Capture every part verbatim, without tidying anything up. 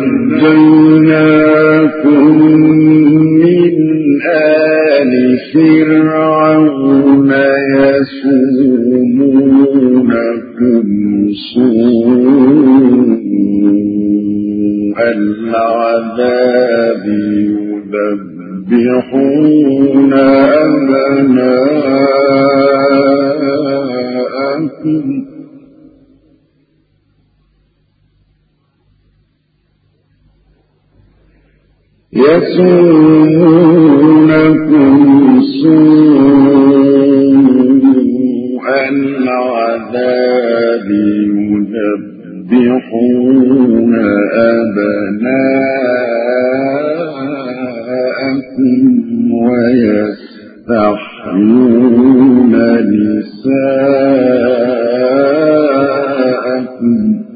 ونجيناكم من آل فرعون يسومونكم سوء العذاب يذبحون أبناءكم يسومونكم سوء العذاب يذبحون أبناءكم ويستحيون نساءكم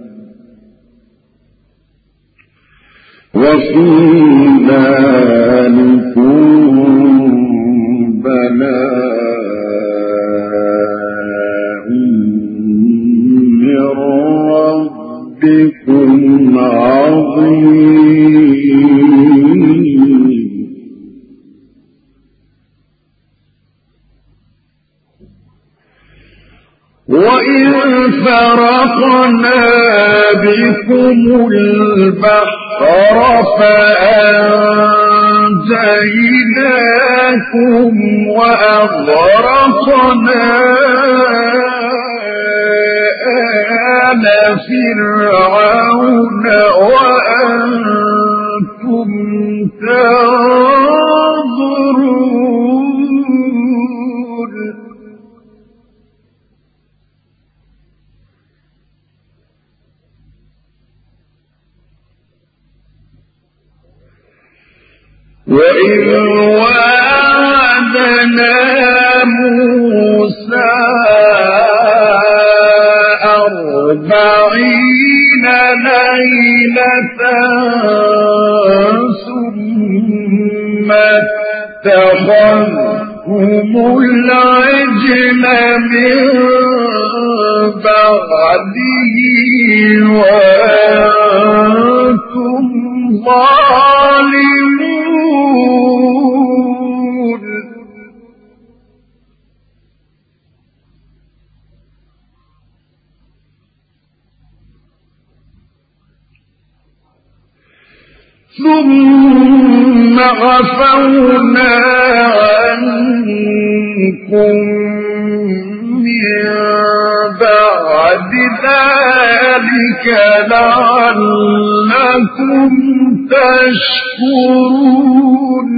وفي ذلكم بلاء من ربكم عظيم. وإذ فرقنا بكم البحر فأنجيناكم وأغرقنا آل فرعون وأنتم تنظرون. وإذ وعدنا موسى أربعين ليلة ثم اتخذتم العجل من بعده وأنتم ظالمون. ثم عفونا عنكم من بعد ذلك لعلكم تشكرون.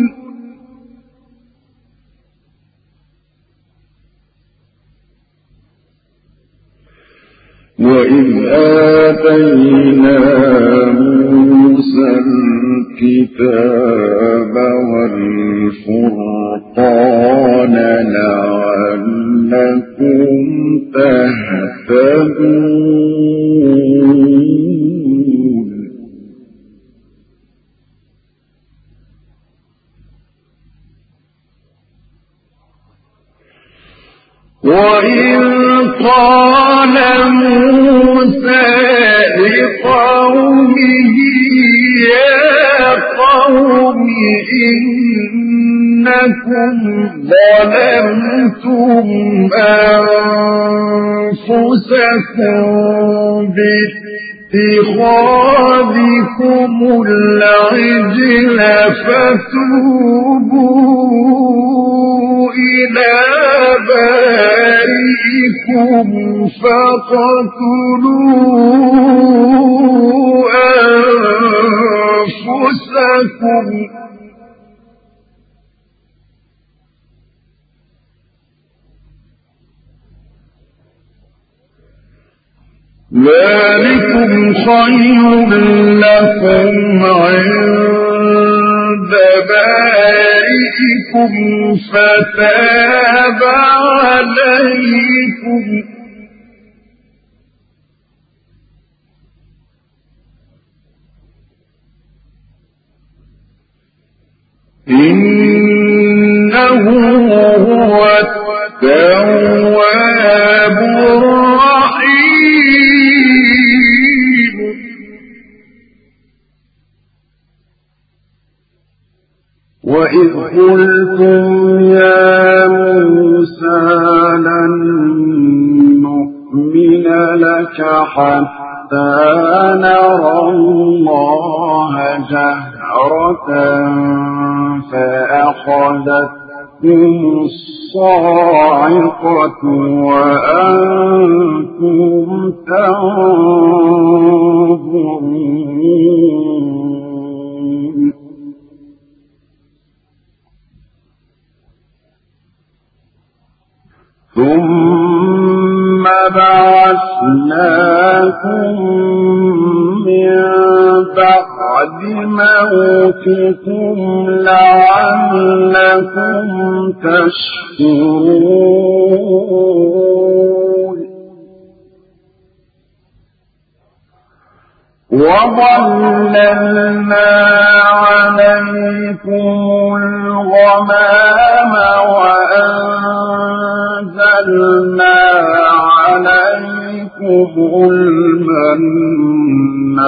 وإذ آتينا موسى الكتاب والفرقان لعلكم تهتدون. وإذ قال موسى لقومه يا قوم إنكم ظلمتم أنفسكم باتخاذكم العجل فتوبوا إلى بارئكم فاقتلوا أنفسكم ذلكم خير لكم عند بارئكم فتاب عليكم إنه هو التواب الرحيم. وإذ قلتم يا موسى لن نؤمن لك حتى نرى الله جهرة فأخذتكم الصاعقة وأنتم تنظرون ثم بعثناكم من بعد موتكم لعلكم تشكرون وظللنا عليكم الغمام وأنزلنا عليكم المن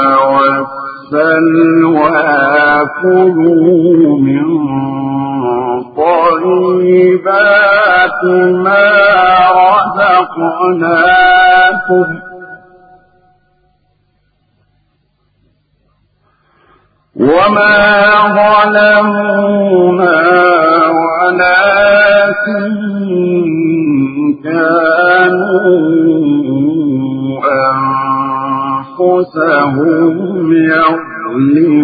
والسلوى كلوا من طيبات ما رزقناكم وما ظلمونا ولكن كانوا أنفسهم يظلمون